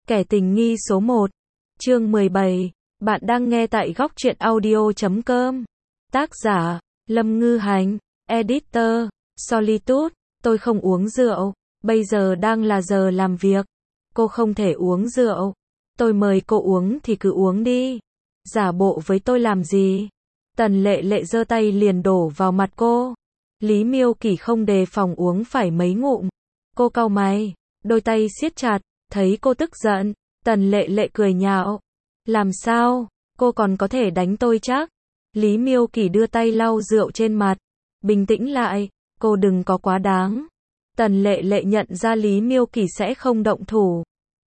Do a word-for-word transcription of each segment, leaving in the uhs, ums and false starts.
Kẻ tình nghi số một. Chương mười bảy. Bạn đang nghe tại góc truyện audio chấm com. Tác giả, Lâm Ngư Hành. Editor, Solitude. Tôi không uống rượu. Bây giờ đang là giờ làm việc. Cô không thể uống rượu. Tôi mời cô uống thì cứ uống đi. Giả bộ với tôi làm gì? Tần Lệ Lệ giơ tay liền đổ vào mặt cô. Lý Miêu Kỳ không đề phòng uống phải mấy ngụm. Cô cau mày, đôi tay siết chặt, thấy cô tức giận, Tần Lệ Lệ cười nhạo. Làm sao, cô còn có thể đánh tôi chắc? Lý Miêu Kỳ đưa tay lau rượu trên mặt. Bình tĩnh lại, cô đừng có quá đáng. Tần Lệ Lệ nhận ra Lý Miêu Kỳ sẽ không động thủ.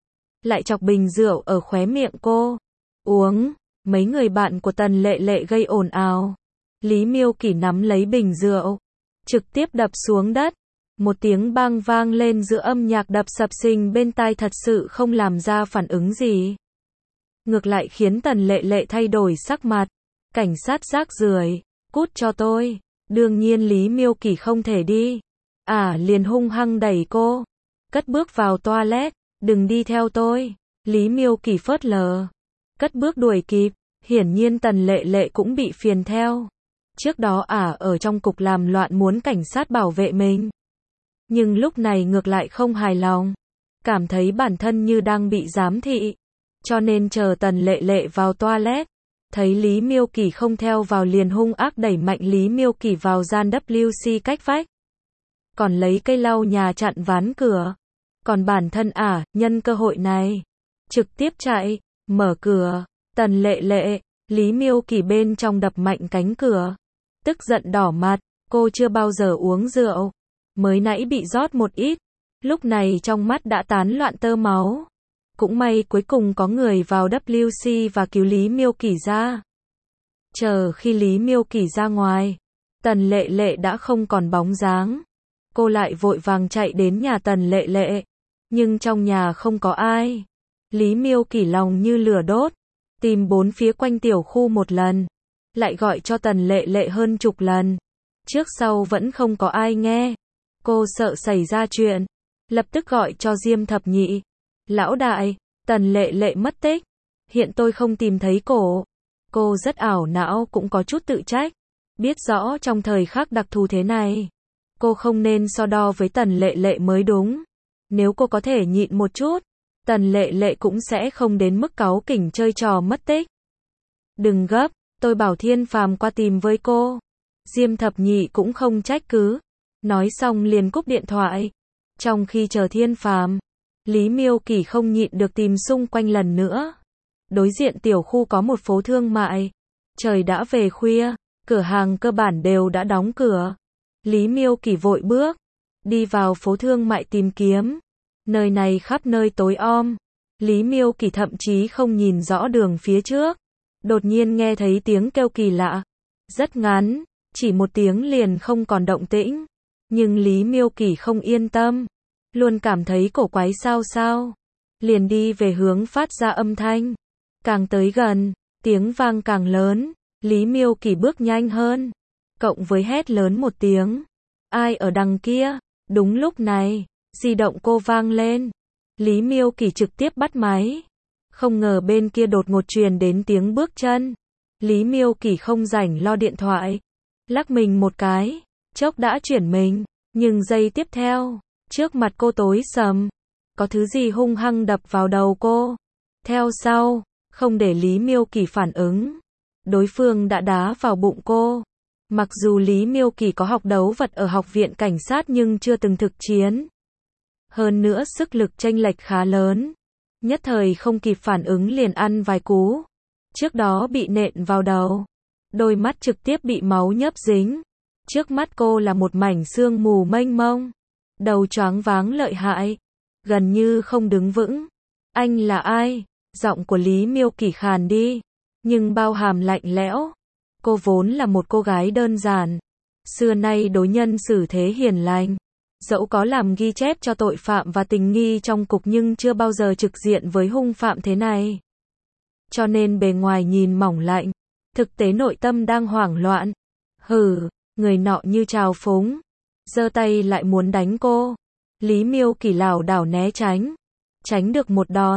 Lại chọc bình rượu ở khóe miệng cô. Uống, mấy người bạn của Tần Lệ Lệ gây ồn ào. Lý Miêu Kỳ nắm lấy bình rượu, trực tiếp đập xuống đất. Một tiếng bang vang lên giữa âm nhạc đập sập sình bên tai thật sự không làm ra phản ứng gì. Ngược lại khiến Tần Lệ Lệ thay đổi sắc mặt. Cảnh sát rác rưởi, cút cho tôi. Đương nhiên Lý Miêu Kỳ không thể đi. À liền hung hăng đẩy cô. Cất bước vào toilet, đừng đi theo tôi. Lý Miêu Kỳ phớt lờ. Cất bước đuổi kịp, hiển nhiên Tần Lệ Lệ cũng bị phiền theo. Trước đó ả à, ở trong cục làm loạn muốn cảnh sát bảo vệ mình. Nhưng lúc này ngược lại không hài lòng. Cảm thấy bản thân như đang bị giám thị. Cho nên chờ Tần Lệ Lệ vào toilet. Thấy Lý Miêu Kỳ không theo vào liền hung ác đẩy mạnh Lý Miêu Kỳ vào gian W C cách vách. Còn lấy cây lau nhà chặn ván cửa. Còn bản thân ả, à, nhân cơ hội này. Trực tiếp chạy, mở cửa. Tần Lệ Lệ, Lý Miêu Kỳ bên trong đập mạnh cánh cửa. Tức giận đỏ mặt, cô chưa bao giờ uống rượu. Mới nãy bị rót một ít, lúc này trong mắt đã tán loạn tơ máu. Cũng may cuối cùng có người vào W C và cứu Lý Miêu Kỳ ra. Chờ khi Lý Miêu Kỳ ra ngoài, Tần Lệ Lệ đã không còn bóng dáng. Cô lại vội vàng chạy đến nhà Tần Lệ Lệ, nhưng trong nhà không có ai. Lý Miêu Kỳ lòng như lửa đốt, tìm bốn phía quanh tiểu khu một lần, lại gọi cho Tần Lệ Lệ hơn chục lần. Trước sau vẫn không có ai nghe. Cô sợ xảy ra chuyện, lập tức gọi cho Diêm Thập Nhị. Lão đại, Tần Lệ Lệ mất tích. Hiện tôi không tìm thấy cổ. Cô rất ảo não cũng có chút tự trách. Biết rõ trong thời khắc đặc thù thế này, cô không nên so đo với Tần Lệ Lệ mới đúng. Nếu cô có thể nhịn một chút, Tần Lệ Lệ cũng sẽ không đến mức cáu kỉnh chơi trò mất tích. Đừng gấp, tôi bảo Thiên Phàm qua tìm với cô. Diêm Thập Nhị cũng không trách cứ. Nói xong liền cúp điện thoại. Trong khi chờ Thiên Phàm, Lý Miêu Kỳ không nhịn được tìm xung quanh lần nữa. Đối diện tiểu khu có một phố thương mại. Trời đã về khuya, cửa hàng cơ bản đều đã đóng cửa. Lý Miêu Kỳ vội bước đi vào phố thương mại tìm kiếm. Nơi này khắp nơi tối om. Lý Miêu Kỳ thậm chí không nhìn rõ đường phía trước. Đột nhiên nghe thấy tiếng kêu kỳ lạ. Rất ngắn, chỉ một tiếng liền không còn động tĩnh. Nhưng Lý Miêu Kỳ không yên tâm. Luôn cảm thấy cổ quái sao sao. Liền đi về hướng phát ra âm thanh. Càng tới gần, tiếng vang càng lớn. Lý Miêu Kỳ bước nhanh hơn. Cộng với hét lớn một tiếng. Ai ở đằng kia? Đúng lúc này, di động cô vang lên. Lý Miêu Kỳ trực tiếp bắt máy. Không ngờ bên kia đột ngột truyền đến tiếng bước chân. Lý Miêu Kỳ không rảnh lo điện thoại. Lắc mình một cái. Chốc đã chuyển mình. Nhưng giây tiếp theo, trước mặt cô tối sầm. Có thứ gì hung hăng đập vào đầu cô. Theo sau, không để Lý Miêu Kỳ phản ứng. Đối phương đã đá vào bụng cô. Mặc dù Lý Miêu Kỳ có học đấu vật ở học viện cảnh sát nhưng chưa từng thực chiến. Hơn nữa sức lực chênh lệch khá lớn. Nhất thời không kịp phản ứng liền ăn vài cú. Trước đó bị nện vào đầu. Đôi mắt trực tiếp bị máu nhấp dính. Trước mắt cô là một mảnh sương mù mênh mông. Đầu choáng váng lợi hại. Gần như không đứng vững. Anh là ai? Giọng của Lý Miêu Kỳ khàn đi. Nhưng bao hàm lạnh lẽo. Cô vốn là một cô gái đơn giản. Xưa nay đối nhân xử thế hiền lành. Dẫu có làm ghi chép cho tội phạm và tình nghi trong cục nhưng chưa bao giờ trực diện với hung phạm thế này. Cho nên bề ngoài nhìn mỏng lạnh. Thực tế nội tâm đang hoảng loạn. Hừ. Người nọ như trào phúng, giơ tay lại muốn đánh cô. Lý Miêu Kỳ lảo đảo né tránh, tránh được một đòn,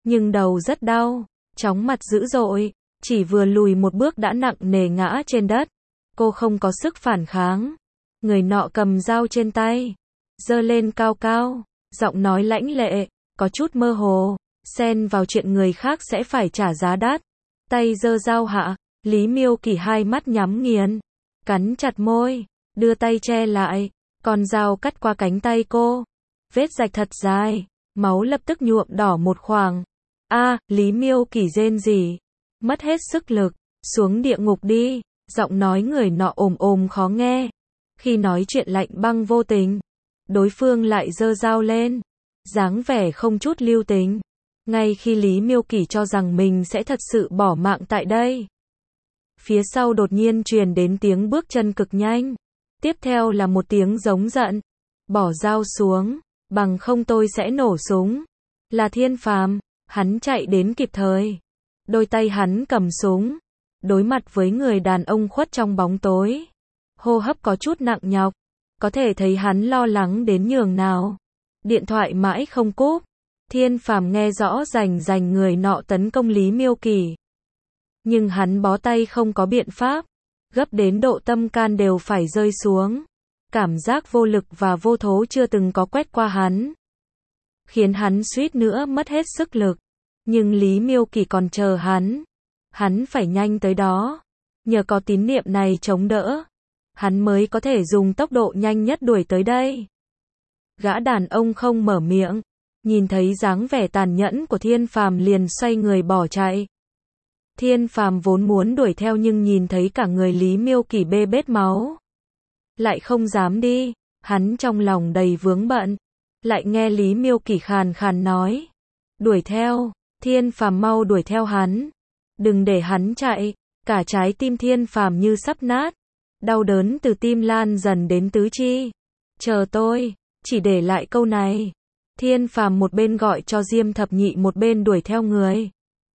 nhưng đầu rất đau, chóng mặt dữ dội, chỉ vừa lùi một bước đã nặng nề ngã trên đất. Cô không có sức phản kháng. Người nọ cầm dao trên tay, giơ lên cao cao, giọng nói lãnh lệ, có chút mơ hồ, xen vào chuyện người khác sẽ phải trả giá đắt. Tay giơ dao hạ, Lý Miêu Kỳ hai mắt nhắm nghiền, cắn chặt môi, đưa tay che lại, con dao cắt qua cánh tay cô. Vết rạch thật dài, máu lập tức nhuộm đỏ một khoảng. A, Lý Miêu Kỳ rên rỉ, mất hết sức lực, xuống địa ngục đi, giọng nói người nọ ồm ồm khó nghe. Khi nói chuyện lạnh băng vô tình, đối phương lại giơ dao lên, dáng vẻ không chút lưu tình. Ngay khi Lý Miêu Kỳ cho rằng mình sẽ thật sự bỏ mạng tại đây, phía sau đột nhiên truyền đến tiếng bước chân cực nhanh. Tiếp theo là một tiếng giống giận. Bỏ dao xuống, bằng không tôi sẽ nổ súng. Là Thiên Phàm, hắn chạy đến kịp thời. Đôi tay hắn cầm súng, đối mặt với người đàn ông khuất trong bóng tối. Hô hấp có chút nặng nhọc, có thể thấy hắn lo lắng đến nhường nào. Điện thoại mãi không cúp. Thiên Phàm nghe rõ rành rành người nọ tấn công Lý Miêu Kỳ. Nhưng hắn bó tay không có biện pháp, gấp đến độ tâm can đều phải rơi xuống. Cảm giác vô lực và vô thố chưa từng có quét qua hắn, khiến hắn suýt nữa mất hết sức lực. Nhưng Lý Miêu Kỳ còn chờ hắn. Hắn phải nhanh tới đó. Nhờ có tín niệm này chống đỡ, hắn mới có thể dùng tốc độ nhanh nhất đuổi tới đây. Gã đàn ông không mở miệng, nhìn thấy dáng vẻ tàn nhẫn của Thiên Phàm liền xoay người bỏ chạy. Thiên Phàm vốn muốn đuổi theo nhưng nhìn thấy cả người Lý Miêu Kỳ bê bết máu, lại không dám đi. Hắn trong lòng đầy vướng bận, lại nghe Lý Miêu Kỳ khàn khàn nói, đuổi theo. Thiên Phàm mau đuổi theo hắn, đừng để hắn chạy. Cả trái tim Thiên Phàm như sắp nát, đau đớn từ tim lan dần đến tứ chi. Chờ tôi, chỉ để lại câu này. Thiên Phàm một bên gọi cho Diêm Thập Nhị một bên đuổi theo người.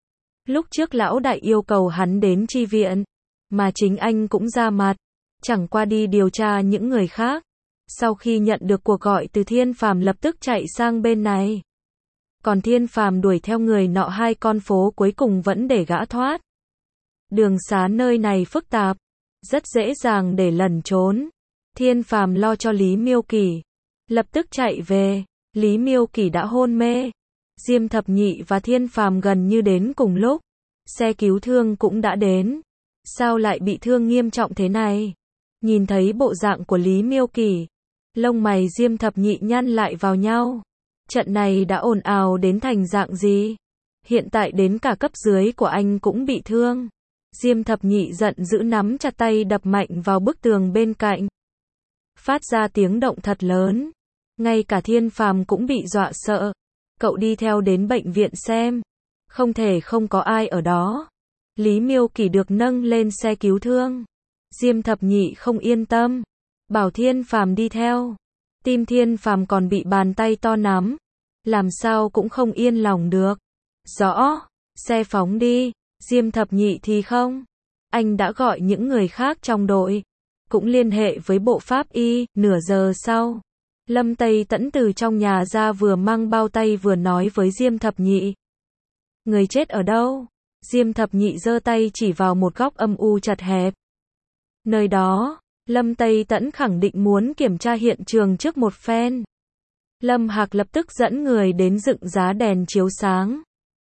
Lúc trước lão đại yêu cầu hắn đến chi viện, mà chính anh cũng ra mặt, chẳng qua đi điều tra những người khác. Sau khi nhận được cuộc gọi từ Thiên Phàm lập tức chạy sang bên này. Còn Thiên Phàm đuổi theo người nọ hai con phố cuối cùng vẫn để gã thoát. Đường xá nơi này phức tạp, rất dễ dàng để lẩn trốn. Thiên Phàm lo cho Lý Miêu Kỳ, lập tức chạy về. Lý Miêu Kỳ đã hôn mê. Diêm Thập Nhị và Thiên Phàm gần như đến cùng lúc. Xe cứu thương cũng đã đến. Sao lại bị thương nghiêm trọng thế này? Nhìn thấy bộ dạng của Lý Miêu Kỳ, lông mày Diêm Thập Nhị nhăn lại vào nhau. Trận này đã ồn ào đến thành dạng gì? Hiện tại đến cả cấp dưới của anh cũng bị thương. Diêm Thập Nhị giận dữ nắm chặt tay đập mạnh vào bức tường bên cạnh, phát ra tiếng động thật lớn. Ngay cả Thiên Phàm cũng bị dọa sợ. Cậu đi theo đến bệnh viện xem. Không thể không có ai ở đó. Lý Miêu Kỳ được nâng lên xe cứu thương. Diêm Thập Nhị không yên tâm, bảo Thiên Phàm đi theo. Tim Thiên Phàm còn bị bàn tay to nắm, làm sao cũng không yên lòng được. Rõ, xe phóng đi. Diêm Thập Nhị thì không. Anh đã gọi những người khác trong đội, cũng liên hệ với bộ pháp y. Nửa giờ sau, Lâm Tây Tẫn từ trong nhà ra vừa mang bao tay vừa nói với Diêm Thập Nhị. Người chết ở đâu? Diêm Thập Nhị giơ tay chỉ vào một góc âm u chật hẹp. Nơi đó, Lâm Tây Tẫn khẳng định muốn kiểm tra hiện trường trước một phen. Lâm Hạc lập tức dẫn người đến dựng giá đèn chiếu sáng.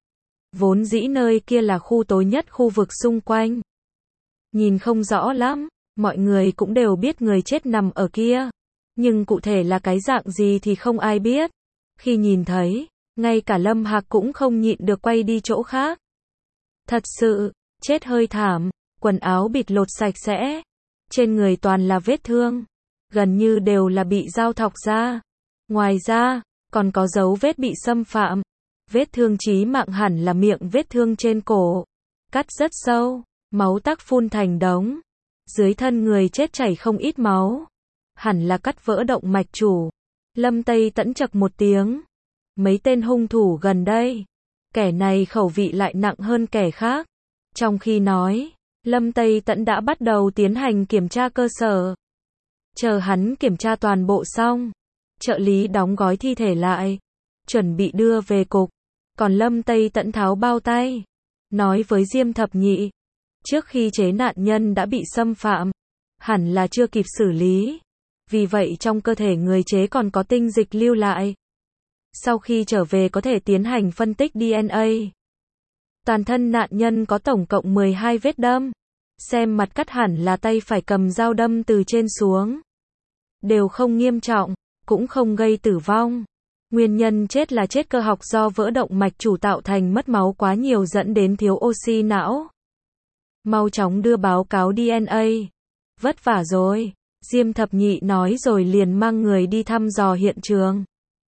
Vốn dĩ nơi kia là khu tối nhất khu vực xung quanh. Nhìn không rõ lắm, mọi người cũng đều biết người chết nằm ở kia. Nhưng cụ thể là cái dạng gì thì không ai biết. Khi nhìn thấy, ngay cả Lâm Hạc cũng không nhịn được quay đi chỗ khác. Thật sự, chết hơi thảm, quần áo bịt lột sạch sẽ. Trên người toàn là vết thương, gần như đều là bị dao thọc ra. Ngoài ra, còn có dấu vết bị xâm phạm. Vết thương chí mạng hẳn là miệng vết thương trên cổ, cắt rất sâu, máu tắc phun thành đống. Dưới thân người chết chảy không ít máu, hẳn là cắt vỡ động mạch chủ. Lâm Tây Tẫn chậc một tiếng. Mấy tên hung thủ gần đây, kẻ này khẩu vị lại nặng hơn kẻ khác. Trong khi nói, Lâm Tây Tẫn đã bắt đầu tiến hành kiểm tra cơ sở. Chờ hắn kiểm tra toàn bộ xong, trợ lý đóng gói thi thể lại, chuẩn bị đưa về cục. Còn Lâm Tây Tẫn tháo bao tay, nói với Diêm Thập Nhị, trước khi chế nạn nhân đã bị xâm phạm, hẳn là chưa kịp xử lý. Vì vậy trong cơ thể người chế còn có tinh dịch lưu lại. Sau khi trở về có thể tiến hành phân tích đê en a. Toàn thân nạn nhân có tổng cộng mười hai vết đâm. Xem mặt cắt hẳn là tay phải cầm dao đâm từ trên xuống. Đều không nghiêm trọng, cũng không gây tử vong. Nguyên nhân chết là chết cơ học do vỡ động mạch chủ tạo thành mất máu quá nhiều dẫn đến thiếu oxy não. Mau chóng đưa báo cáo đê en a. Vất vả rồi, Diêm Thập Nhị nói rồi liền mang người đi thăm dò hiện trường.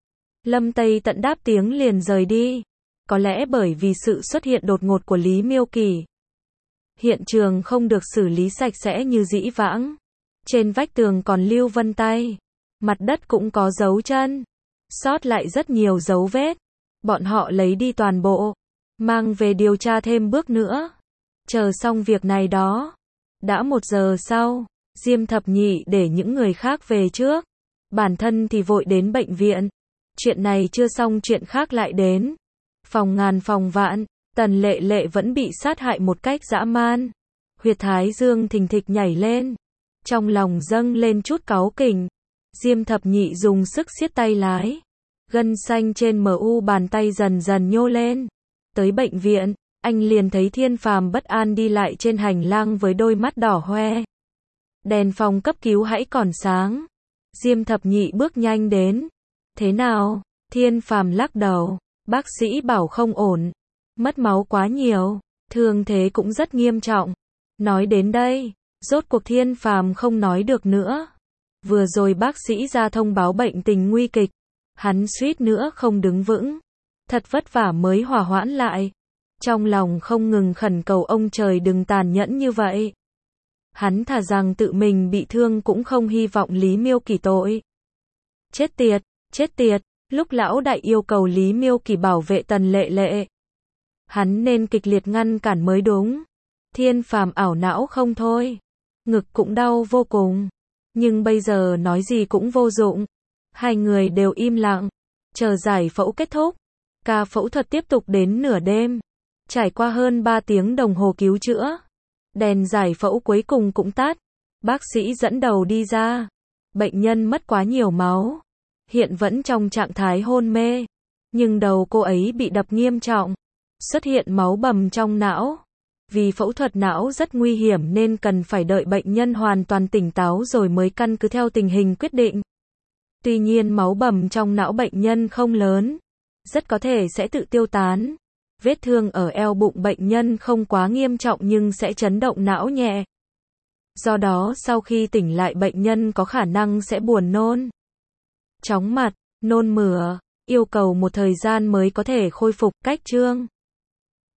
Lâm Tây Tẫn đáp tiếng liền rời đi. Có lẽ bởi vì sự xuất hiện đột ngột của Lý Miêu Kỳ. Hiện trường không được xử lý sạch sẽ như dĩ vãng. Trên vách tường còn lưu vân tay. Mặt đất cũng có dấu chân. Sót lại rất nhiều dấu vết. Bọn họ lấy đi toàn bộ. Mang về điều tra thêm bước nữa. Chờ xong việc này đó. Đã một giờ sau, Diêm Thập Nhị để những người khác về trước. Bản thân thì vội đến bệnh viện. Chuyện này chưa xong chuyện khác lại đến. Phòng ngàn phòng vạn, Tần Lệ Lệ vẫn bị sát hại một cách dã man. Huyệt thái dương thình thịch nhảy lên. Trong lòng dâng lên chút cáu kỉnh. Diêm Thập Nhị dùng sức siết tay lái. Gân xanh trên mu bàn tay dần dần nhô lên. Tới bệnh viện, anh liền thấy Thiên Phàm bất an đi lại trên hành lang với đôi mắt đỏ hoe. Đèn phòng cấp cứu hãy còn sáng. Diêm Thập Nhị bước nhanh đến. Thế nào? Thiên Phàm lắc đầu. Bác sĩ bảo không ổn. Mất máu quá nhiều. Thương thế cũng rất nghiêm trọng. Nói đến đây, rốt cuộc Thiên Phàm không nói được nữa. Vừa rồi bác sĩ ra thông báo bệnh tình nguy kịch. Hắn suýt nữa không đứng vững. Thật vất vả mới hòa hoãn lại. Trong lòng không ngừng khẩn cầu ông trời đừng tàn nhẫn như vậy. Hắn thà rằng tự mình bị thương cũng không hy vọng Lý Miêu Kỳ tội. Chết tiệt, chết tiệt, lúc lão đại yêu cầu Lý Miêu Kỳ bảo vệ Tần Lệ Lệ. Hắn nên kịch liệt ngăn cản mới đúng. Thiên Phàm ảo não không thôi. Ngực cũng đau vô cùng. Nhưng bây giờ nói gì cũng vô dụng. Hai người đều im lặng. Chờ giải phẫu kết thúc. Ca phẫu thuật tiếp tục đến nửa đêm. Trải qua hơn ba tiếng đồng hồ cứu chữa. Đèn giải phẫu cuối cùng cũng tắt. Bác sĩ dẫn đầu đi ra. Bệnh nhân mất quá nhiều máu. Hiện vẫn trong trạng thái hôn mê. Nhưng đầu cô ấy bị đập nghiêm trọng. Xuất hiện máu bầm trong não. Vì phẫu thuật não rất nguy hiểm nên cần phải đợi bệnh nhân hoàn toàn tỉnh táo rồi mới căn cứ theo tình hình quyết định. Tuy nhiên máu bầm trong não bệnh nhân không lớn. Rất có thể sẽ tự tiêu tán. Vết thương ở eo bụng bệnh nhân không quá nghiêm trọng nhưng sẽ chấn động não nhẹ. Do đó sau khi tỉnh lại bệnh nhân có khả năng sẽ buồn nôn, chóng mặt, nôn mửa, yêu cầu một thời gian mới có thể khôi phục. Cách chương